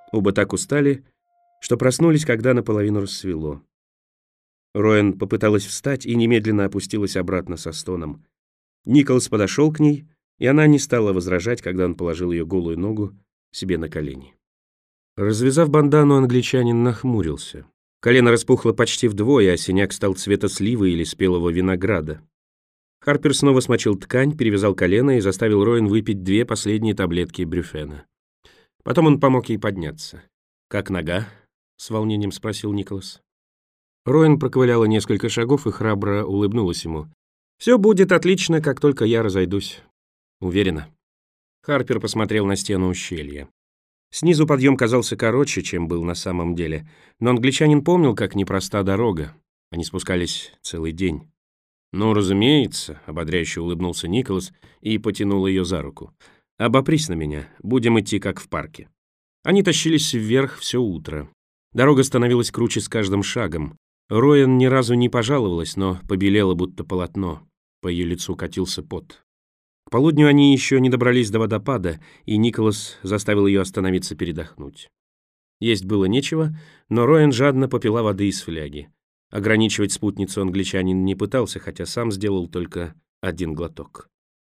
Оба так устали, что проснулись, когда наполовину рассвело. Роэн попыталась встать и немедленно опустилась обратно со стоном. Николас подошел к ней, и она не стала возражать, когда он положил ее голую ногу себе на колени. Развязав бандану, англичанин нахмурился. Колено распухло почти вдвое, а синяк стал цвета сливы или спелого винограда. Харпер снова смочил ткань, перевязал колено и заставил Роэн выпить 2 последние таблетки брюфена. Потом он помог ей подняться. «Как нога?» — с волнением спросил Николас. Роэн проковыляла несколько шагов и храбро улыбнулась ему. «Все будет отлично, как только я разойдусь. Уверена». Харпер посмотрел на стену ущелья. Снизу подъем казался короче, чем был на самом деле, но англичанин помнил, как непроста дорога. Они спускались целый день. «Ну, разумеется», — ободряюще улыбнулся Николас и потянул ее за руку. «Обопрись на меня, будем идти, как в парке». Они тащились вверх все утро. Дорога становилась круче с каждым шагом. Роэн ни разу не пожаловалась, но побелела, будто полотно. По ее лицу катился пот. К полудню они еще не добрались до водопада, и Николас заставил ее остановиться передохнуть. Есть было нечего, но Роэн жадно попила воды из фляги. Ограничивать спутницу англичанин не пытался, хотя сам сделал только 1 глоток.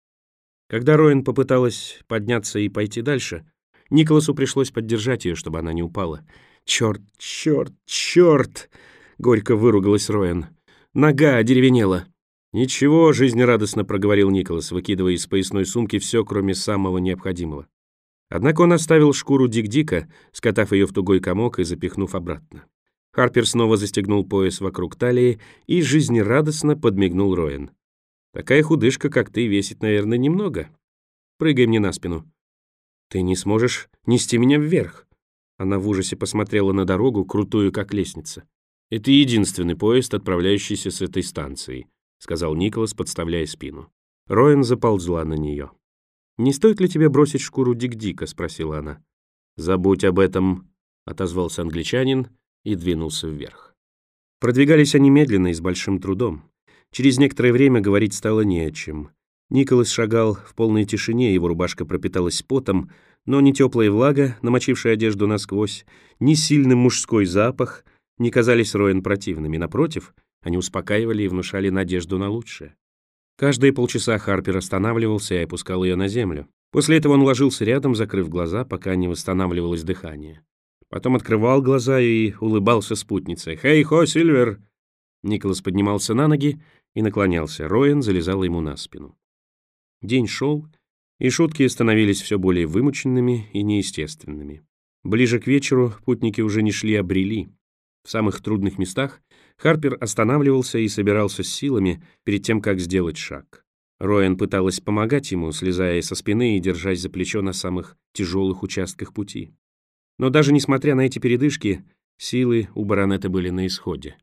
Когда Роэн попыталась подняться и пойти дальше, Николасу пришлось поддержать ее, чтобы она не упала. «Черт, черт, черт!» — горько выругалась Роэн. «Нога одеревенела». «Ничего», — жизнерадостно проговорил Николас, выкидывая из поясной сумки все, кроме самого необходимого. Однако он оставил шкуру Дик-Дика, скатав ее в тугой комок и запихнув обратно. Харпер снова застегнул пояс вокруг талии и жизнерадостно подмигнул Роэн. «Такая худышка, как ты, весит, наверное, немного. Прыгай мне на спину». «Ты не сможешь нести меня вверх». Она в ужасе посмотрела на дорогу, крутую, как лестница. «Это единственный поезд, отправляющийся с этой станции», — сказал Николас, подставляя спину. Роэн заползла на нее. «Не стоит ли тебе бросить шкуру Дик-Дика?» — спросила она. «Забудь об этом», — отозвался англичанин и двинулся вверх. Продвигались они медленно и с большим трудом. Через некоторое время говорить стало не о чем. Николас шагал в полной тишине, его рубашка пропиталась потом, но ни теплая влага, намочившая одежду насквозь, ни сильный мужской запах не казались Роэн противными. Напротив, они успокаивали и внушали надежду на лучшее. Каждые полчаса Харпер останавливался и опускал ее на землю. После этого он ложился рядом, закрыв глаза, пока не восстанавливалось дыхание. Потом открывал глаза и улыбался спутнице. «Хей-хо, Сильвер!» Николас поднимался на ноги и наклонялся. Роэн залезала ему на спину. День шел, и шутки становились все более вымученными и неестественными. Ближе к вечеру путники уже не шли, а брели. В самых трудных местах Харпер останавливался и собирался с силами перед тем, как сделать шаг. Роэн пыталась помогать ему, слезая со спины и держась за плечо на самых тяжелых участках пути. Но даже несмотря на эти передышки, силы у баронета были на исходе.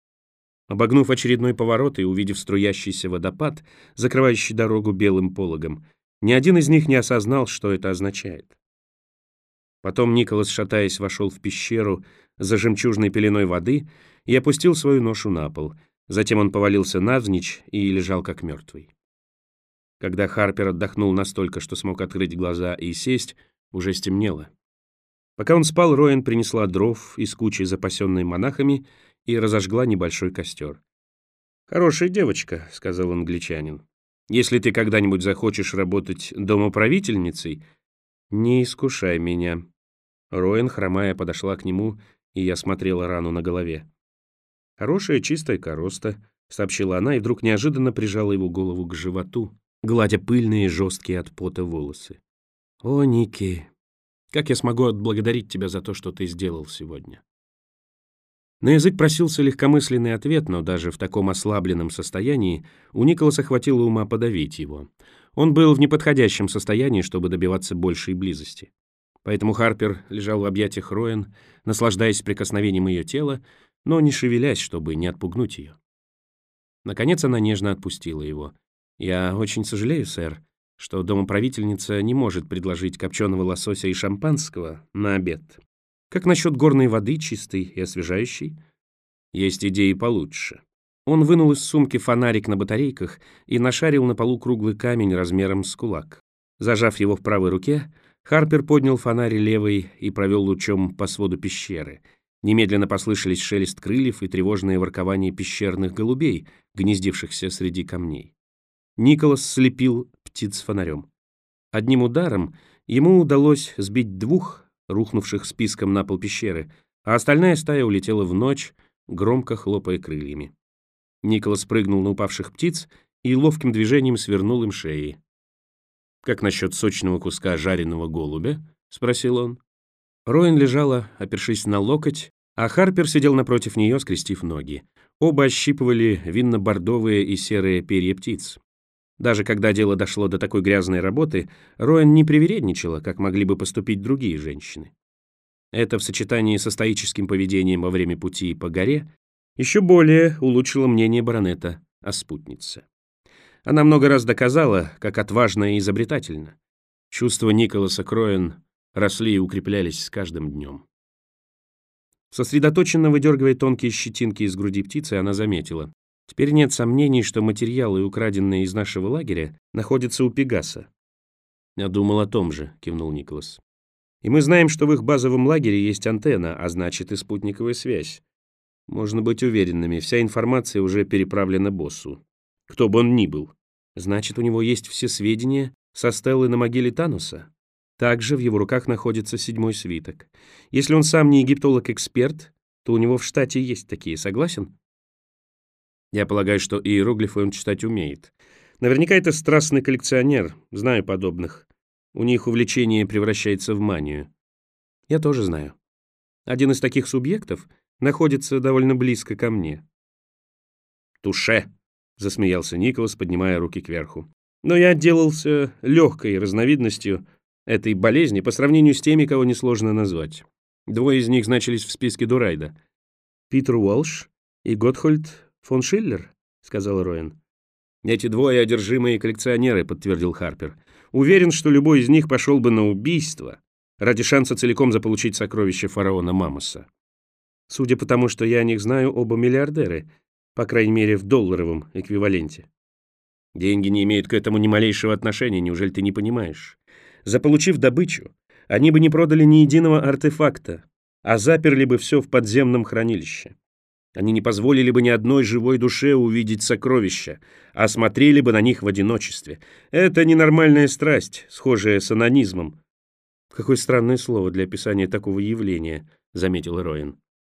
Обогнув очередной поворот и увидев струящийся водопад, закрывающий дорогу белым пологом, ни один из них не осознал, что это означает. Потом Николас, шатаясь, вошел в пещеру за жемчужной пеленой воды и опустил свою ношу на пол. Затем он повалился навзничь и лежал как мертвый. Когда Харпер отдохнул настолько, что смог открыть глаза и сесть, уже стемнело. Пока он спал, Роэн принесла дров из кучи, запасенной монахами, и разожгла небольшой костер. «Хорошая девочка», — сказал англичанин. «Если ты когда-нибудь захочешь работать домоправительницей, не искушай меня». Роэн, хромая, подошла к нему, и я смотрела рану на голове. «Хорошая чистая короста», — сообщила она, и вдруг неожиданно прижала его голову к животу, гладя пыльные, жесткие от пота волосы. «О, Ники, как я смогу отблагодарить тебя за то, что ты сделал сегодня?» На язык просился легкомысленный ответ, но даже в таком ослабленном состоянии у Николаса хватило ума подавить его. Он был в неподходящем состоянии, чтобы добиваться большей близости. Поэтому Харпер лежал в объятиях Роэн, наслаждаясь прикосновением ее тела, но не шевелясь, чтобы не отпугнуть ее. Наконец она нежно отпустила его. «Я очень сожалею, сэр, что домоправительница не может предложить копченого лосося и шампанского на обед. Как насчет горной воды, чистой и освежающей? Есть идеи получше». Он вынул из сумки фонарик на батарейках и нашарил на полу круглый камень размером с кулак. Зажав его в правой руке, Харпер поднял фонарь левой и провел лучом по своду пещеры. Немедленно послышались шелест крыльев и тревожное воркование пещерных голубей, гнездившихся среди камней. Николас слепил птиц фонарем. Одним ударом ему удалось сбить 2, рухнувших списком на пол пещеры, а остальная стая улетела в ночь, громко хлопая крыльями. Николас прыгнул на упавших птиц и ловким движением свернул им шеи. «Как насчет сочного куска жареного голубя?» — спросил он. Роэн лежала, опершись на локоть, а Харпер сидел напротив нее, скрестив ноги. Оба ощипывали винно-бордовые и серые перья птиц. Даже когда дело дошло до такой грязной работы, Роэн не привередничала, как могли бы поступить другие женщины. Это в сочетании со стоическим поведением во время пути по горе еще более улучшило мнение баронета о спутнице. Она много раз доказала, как отважна и изобретательна. Чувства Николаса к Роэн росли и укреплялись с каждым днем. Сосредоточенно выдергивая тонкие щетинки из груди птицы, она заметила: теперь нет сомнений, что материалы, украденные из нашего лагеря, находятся у Пегаса. «Я думал о том же», — кивнул Николас. «И мы знаем, что в их базовом лагере есть антенна, а значит и спутниковая связь. Можно быть уверенными, вся информация уже переправлена боссу. Кто бы он ни был. Значит, у него есть все сведения со стелы на могиле Тануса. Также в его руках находится 7-й свиток. Если он сам не египтолог-эксперт, то у него в штате есть такие, согласен?» «Я полагаю, что иероглифы он читать умеет. Наверняка это страстный коллекционер, знаю подобных. У них увлечение превращается в манию. Я тоже знаю. Один из таких субъектов находится довольно близко ко мне». «Туше!» — засмеялся Николас, поднимая руки кверху. «Но я отделался легкой разновидностью этой болезни по сравнению с теми, кого несложно назвать. 2 из них значились в списке Дурайда. Питер Уолш и Готхольд фон Шиллер», — сказал Роэн. «Эти 2 одержимые коллекционеры», — подтвердил Харпер. «Уверен, что любой из них пошел бы на убийство ради шанса целиком заполучить сокровища фараона Мамоса. Судя по тому, что я о них знаю, оба миллиардеры, по крайней мере, в долларовом эквиваленте. Деньги не имеют к этому ни малейшего отношения, неужели ты не понимаешь? Заполучив добычу, они бы не продали ни единого артефакта, а заперли бы все в подземном хранилище. Они не позволили бы ни одной живой душе увидеть сокровища, а смотрели бы на них в одиночестве. Это ненормальная страсть, схожая с анонизмом». «Какое странное слово для описания такого явления», — заметил Роэн.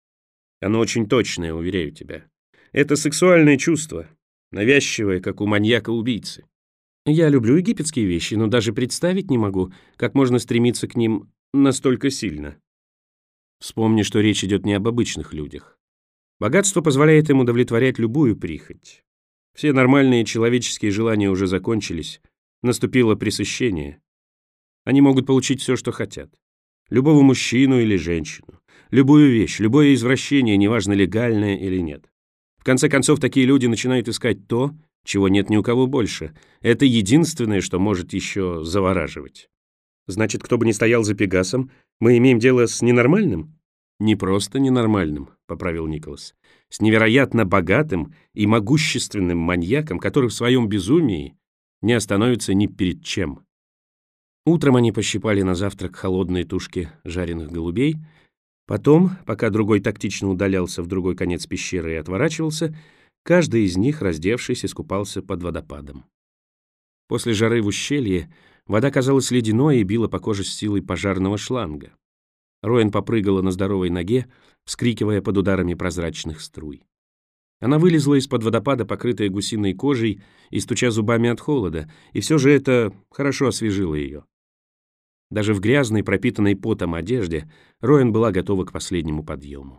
«Оно очень точное, уверяю тебя. Это сексуальное чувство, навязчивое, как у маньяка-убийцы. Я люблю египетские вещи, но даже представить не могу, как можно стремиться к ним настолько сильно. Вспомни, что речь идет не об обычных людях. Богатство позволяет им удовлетворять любую прихоть. Все нормальные человеческие желания уже закончились, наступило пресыщение. Они могут получить все, что хотят. Любого мужчину или женщину, любую вещь, любое извращение, неважно, легальное или нет. В конце концов, такие люди начинают искать то, чего нет ни у кого больше. Это единственное, что может еще завораживать. Значит, кто бы ни стоял за Пегасом, мы имеем дело с ненормальным? Не просто ненормальным, поправил Николас. С невероятно богатым и могущественным маньяком, который в своем безумии не остановится ни перед чем. Утром они пощипали на завтрак холодные тушки жареных голубей. Потом, пока другой тактично удалялся в другой конец пещеры и отворачивался, каждый из них, раздевшись, искупался под водопадом. После жары в ущелье вода казалась ледяной и била по коже с силой пожарного шланга. Роэн попрыгала на здоровой ноге, вскрикивая под ударами прозрачных струй. Она вылезла из-под водопада, покрытая гусиной кожей и стуча зубами от холода, и все же это хорошо освежило ее. Даже в грязной, пропитанной потом одежде Роэн была готова к последнему подъему.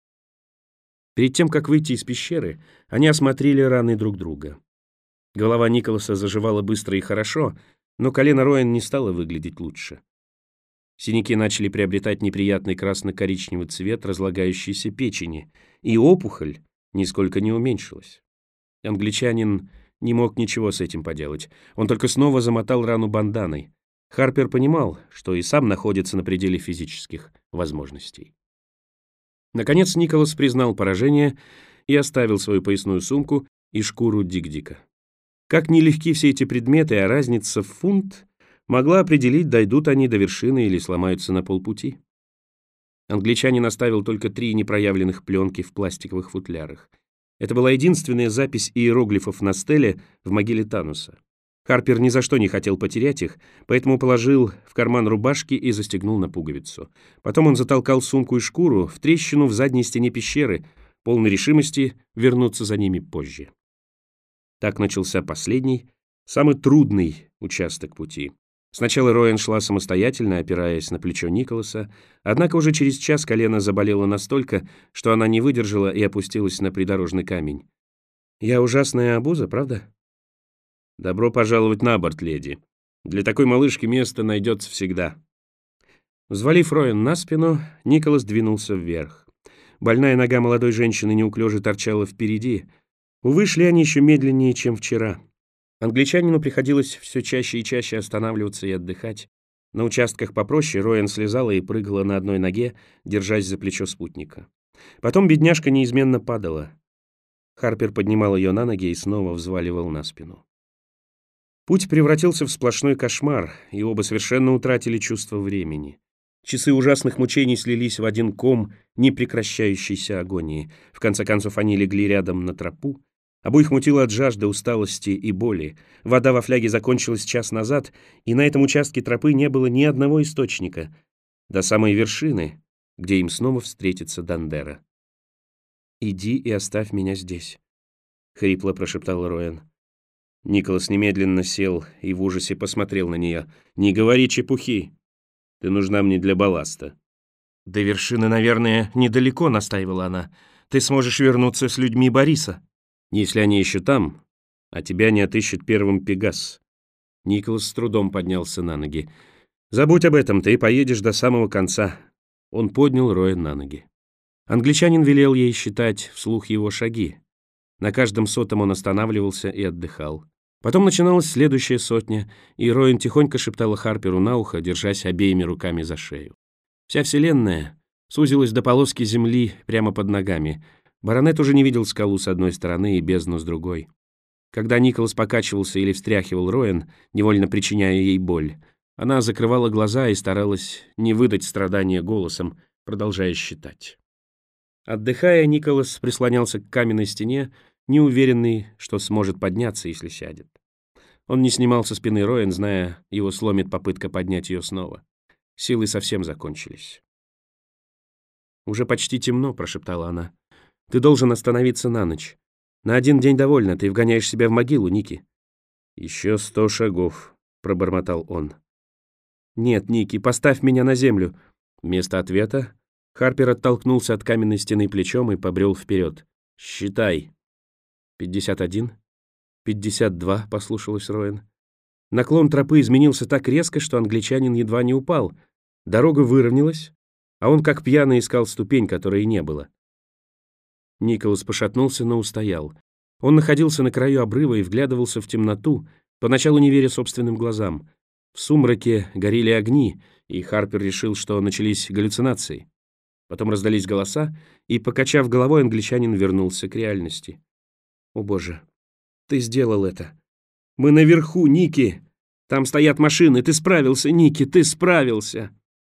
Перед тем, как выйти из пещеры, они осмотрели раны друг друга. Голова Николаса заживала быстро и хорошо, но колено Роэн не стало выглядеть лучше. Синяки начали приобретать неприятный красно-коричневый цвет разлагающейся печени, и опухоль нисколько не уменьшилась. Англичанин не мог ничего с этим поделать. Он только снова замотал рану банданой. Харпер понимал, что и сам находится на пределе физических возможностей. Наконец Николас признал поражение и оставил свою поясную сумку и шкуру Дик-Дика. Как нелегки все эти предметы, а разница в фунт могла определить, дойдут они до вершины или сломаются на полпути. Англичанин оставил только 3 непроявленных пленки в пластиковых футлярах. Это была единственная запись иероглифов на стеле в могиле Тануса. Харпер ни за что не хотел потерять их, поэтому положил в карман рубашки и застегнул на пуговицу. Потом он затолкал сумку и шкуру в трещину в задней стене пещеры, полной решимости вернуться за ними позже. Так начался последний, самый трудный участок пути. Сначала Роэн шла самостоятельно, опираясь на плечо Николаса, однако уже через час колено заболело настолько, что она не выдержала и опустилась на придорожный камень. «Я ужасная обуза, правда?» «Добро пожаловать на борт, леди. Для такой малышки место найдется всегда». Взвалив Роэн на спину, Николас двинулся вверх. Больная нога молодой женщины неуклюже торчала впереди. Увы, шли они еще медленнее, чем вчера. Англичанину приходилось все чаще и чаще останавливаться и отдыхать. На участках попроще Роэн слезала и прыгала на одной ноге, держась за плечо спутника. Потом бедняжка неизменно падала. Харпер поднимал ее на ноги и снова взваливал на спину. Путь превратился в сплошной кошмар, и оба совершенно утратили чувство времени. Часы ужасных мучений слились в один ком непрекращающейся агонии. В конце концов они легли рядом на тропу. Обоих мутило от жажды, усталости и боли. Вода во фляге закончилась час назад, и на этом участке тропы не было ни одного источника. До самой вершины, где им снова встретится Дандера. «Иди и оставь меня здесь», — хрипло прошептал Роэн. Николас немедленно сел и в ужасе посмотрел на нее. «Не говори чепухи. Ты нужна мне для балласта». «До вершины, наверное, недалеко», — настаивала она. «Ты сможешь вернуться с людьми Бориса». «Если они еще там, а тебя не отыщет первым Пегас». Николас с трудом поднялся на ноги. «Забудь об этом, ты поедешь до самого конца». Он поднял Роэн на ноги. Англичанин велел ей считать вслух его шаги. На каждом 100-м он останавливался и отдыхал. Потом начиналась следующая 100, и Роэн тихонько шептала Харперу на ухо, держась обеими руками за шею. Вся вселенная сузилась до полоски земли прямо под ногами. Баронет уже не видел скалу с одной стороны и бездну с другой. Когда Николас покачивался или встряхивал Роэн, невольно причиняя ей боль, она закрывала глаза и старалась не выдать страдания голосом, продолжая считать. Отдыхая, Николас прислонялся к каменной стене, неуверенный, что сможет подняться, если сядет. Он не снимал со спины Роэн, зная, его сломит попытка поднять ее снова. Силы совсем закончились. «Уже почти темно», — прошептала она. «Ты должен остановиться на ночь. На 1 день довольно, ты вгоняешь себя в могилу, Ники». «Еще 100 шагов», — пробормотал он. «Нет, Ники, поставь меня на землю». Вместо ответа Харпер оттолкнулся от каменной стены плечом и побрел вперед. «Считай». 51, 52, послушалась Роэн. Наклон тропы изменился так резко, что англичанин едва не упал. Дорога выровнялась, а он как пьяный искал ступень, которой не было. Николас пошатнулся, но устоял. Он находился на краю обрыва и вглядывался в темноту, поначалу не веря собственным глазам. В сумраке горели огни, и Харпер решил, что начались галлюцинации. Потом раздались голоса, и, покачав головой, англичанин вернулся к реальности. «О, Боже, ты сделал это! Мы наверху, Ники! Там стоят машины! Ты справился, Ники, ты справился!»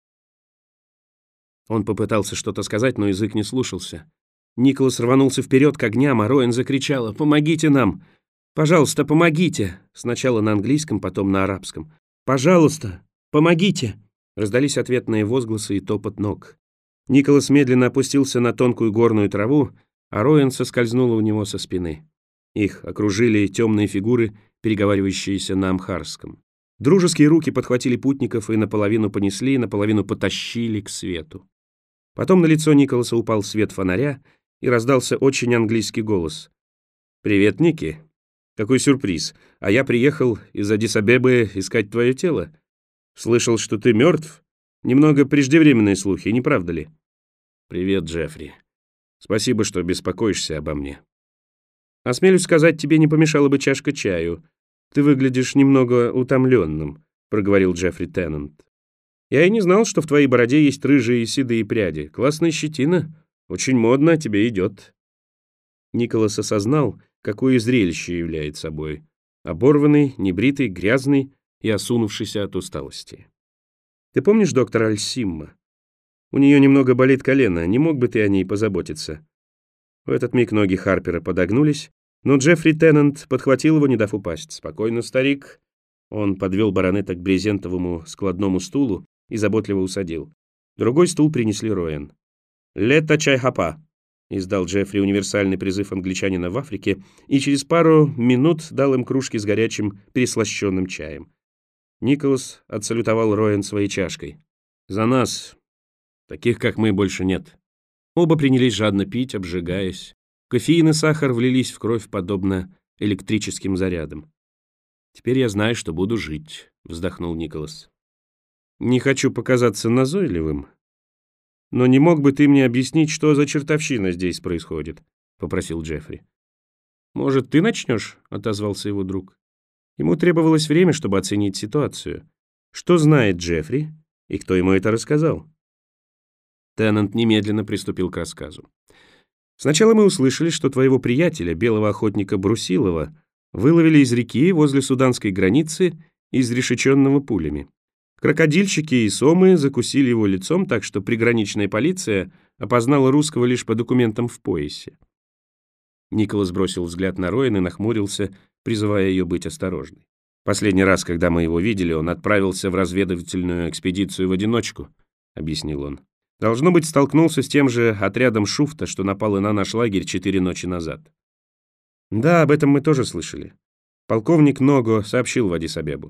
Он попытался что-то сказать, но язык не слушался. Николас рванулся вперед к огням, а Роэн закричала: «Помогите нам! Пожалуйста, помогите!» Сначала на английском, потом на арабском. «Пожалуйста, помогите!» Раздались ответные возгласы и топот ног. Николас медленно опустился на тонкую горную траву, а Роэн соскользнула у него со спины. Их окружили темные фигуры, переговаривающиеся на амхарском. Дружеские руки подхватили путников и наполовину понесли, наполовину потащили к свету. Потом на лицо Николаса упал свет фонаря, и раздался очень английский голос. «Привет, Ники. Какой сюрприз. А я приехал из Аддис-Абебы искать твое тело. Слышал, что ты мертв. Немного преждевременные слухи, не правда ли?» «Привет, Джеффри. Спасибо, что беспокоишься обо мне. Осмелюсь сказать, тебе не помешала бы чашка чаю. Ты выглядишь немного утомленным», — проговорил Джеффри Теннант. «Я и не знал, что в твоей бороде есть рыжие и седые пряди. Классная щетина. Очень модно, тебе идет». Николас осознал, какое зрелище является собой. Оборванный, небритый, грязный и осунувшийся от усталости. «Ты помнишь доктора Альсимма? У нее немного болит колено, не мог бы ты о ней позаботиться?» В этот миг ноги Харпера подогнулись, но Джеффри Теннант подхватил его, не дав упасть. «Спокойно, старик». Он подвел баронета к брезентовому складному стулу и заботливо усадил. Другой стул принесли Роэн. «Лето чай-хапа», — издал Джеффри универсальный призыв англичанина в Африке и через пару минут дал им кружки с горячим переслащенным чаем. Николас отсалютовал Роэн своей чашкой. «За нас. Таких, как мы, больше нет». Оба принялись жадно пить, обжигаясь. Кофеин и сахар влились в кровь, подобно электрическим зарядам. «Теперь я знаю, что буду жить», — вздохнул Николас. «Не хочу показаться назойливым, но не мог бы ты мне объяснить, что за чертовщина здесь происходит?» — попросил Джеффри. «Может, ты начнешь?» — отозвался его друг. Ему требовалось время, чтобы оценить ситуацию. Что знает Джеффри и кто ему это рассказал? Теннант немедленно приступил к рассказу. «Сначала мы услышали, что твоего приятеля, белого охотника Брусилова, выловили из реки возле суданской границы, изрешеченного пулями. Крокодильщики и сомы закусили его лицом, так что приграничная полиция опознала русского лишь по документам в поясе». Николас бросил взгляд на Роэн и нахмурился, призывая ее быть осторожной. «Последний раз, когда мы его видели, он отправился в разведывательную экспедицию в одиночку», — объяснил он. «Должно быть, столкнулся с тем же отрядом Шуфта, что напал и на наш лагерь 4 ночи назад». «Да, об этом мы тоже слышали. Полковник Ного сообщил в Аддис-Абебу».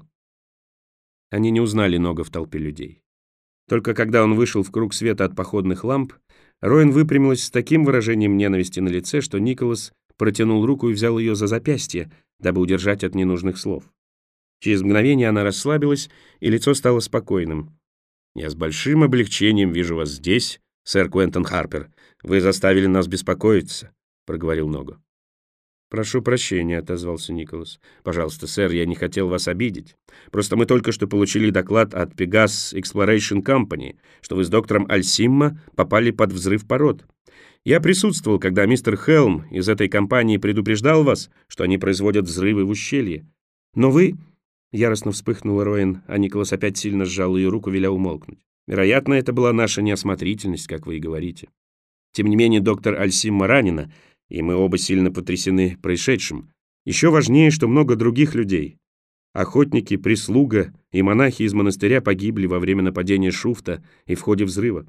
Они не узнали Ного в толпе людей. Только когда он вышел в круг света от походных ламп, Роэн выпрямилась с таким выражением ненависти на лице, что Николас протянул руку и взял ее за запястье, дабы удержать от ненужных слов. Через мгновение она расслабилась, и лицо стало спокойным. «Я с большим облегчением вижу вас здесь, сэр Квентон Харпер. Вы заставили нас беспокоиться», — проговорил Ного. «Прошу прощения», — отозвался Николас. «Пожалуйста, сэр, я не хотел вас обидеть. Просто мы только что получили доклад от Pegasus Exploration Company, что вы с доктором Альсимма попали под взрыв пород. Я присутствовал, когда мистер Хелм из этой компании предупреждал вас, что они производят взрывы в ущелье. Но вы...» Яростно вспыхнула Роэн, а Николас опять сильно сжал ее руку, веля умолкнуть. «Вероятно, это была наша неосмотрительность, как вы и говорите. Тем не менее, доктор Альсимма ранена, и мы оба сильно потрясены происшедшим. Еще важнее, что много других людей. Охотники, прислуга и монахи из монастыря погибли во время нападения Шуфта и в ходе взрыва.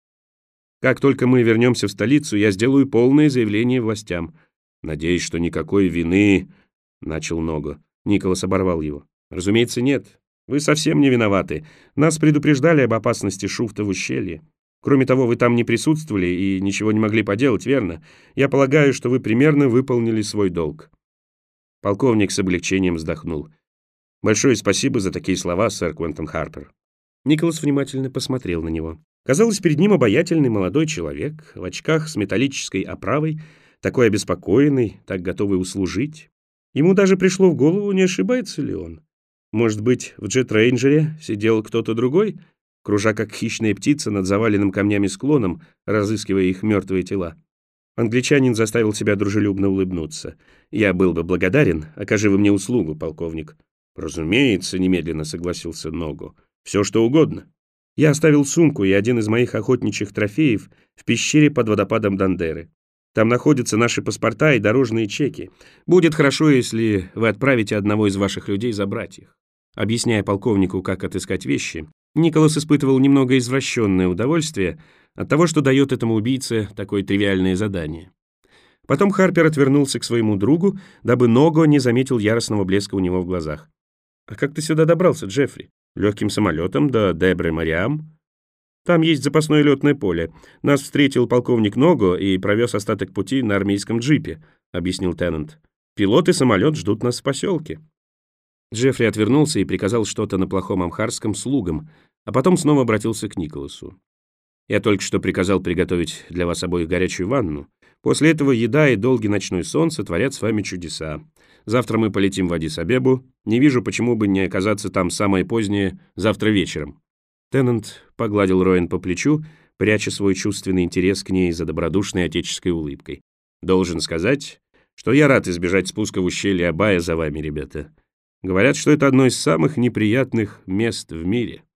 Как только мы вернемся в столицу, я сделаю полное заявление властям. Надеюсь, что никакой вины...» — начал Ного. Николас оборвал его. «Разумеется, нет. Вы совсем не виноваты. Нас предупреждали об опасности Шуфта в ущелье. Кроме того, вы там не присутствовали и ничего не могли поделать, верно? Я полагаю, что вы примерно выполнили свой долг». Полковник с облегчением вздохнул. «Большое спасибо за такие слова, сэр Квентон Харпер». Николас внимательно посмотрел на него. Казалось, перед ним обаятельный молодой человек, в очках с металлической оправой, такой обеспокоенный, так готовый услужить. Ему даже пришло в голову, не ошибается ли он. Может быть, в джет-рейнджере сидел кто-то другой, кружа как хищная птица над заваленным камнями склоном, разыскивая их мертвые тела. Англичанин заставил себя дружелюбно улыбнуться. «Я был бы благодарен, окажи вы мне услугу, полковник». «Разумеется», — немедленно согласился Ного. «Все, что угодно». «Я оставил сумку и один из моих охотничьих трофеев в пещере под водопадом Дандеры. Там находятся наши паспорта и дорожные чеки. Будет хорошо, если вы отправите одного из ваших людей забрать их». Объясняя полковнику, как отыскать вещи, Николас испытывал немного извращенное удовольствие от того, что дает этому убийце такое тривиальное задание. Потом Харпер отвернулся к своему другу, дабы Ного не заметил яростного блеска у него в глазах. «А как ты сюда добрался, Джеффри? Легким самолетом до Дебре-Мариам? Там есть запасное летное поле. Нас встретил полковник Ного и провез остаток пути на армейском джипе», — объяснил Теннант. «Пилот и самолет ждут нас в поселке». Джеффри отвернулся и приказал что-то на плохом амхарском слугам, а потом снова обратился к Николасу. «Я только что приказал приготовить для вас обоих горячую ванну. После этого еда и долгий ночной сон сотворят с вами чудеса. Завтра мы полетим в Аддис-Абебу. Не вижу, почему бы не оказаться там самое позднее завтра вечером». Теннант погладил Роэн по плечу, пряча свой чувственный интерес к ней за добродушной отеческой улыбкой. «Должен сказать, что я рад избежать спуска в ущелье Абая за вами, ребята. Говорят, что это одно из самых неприятных мест в мире.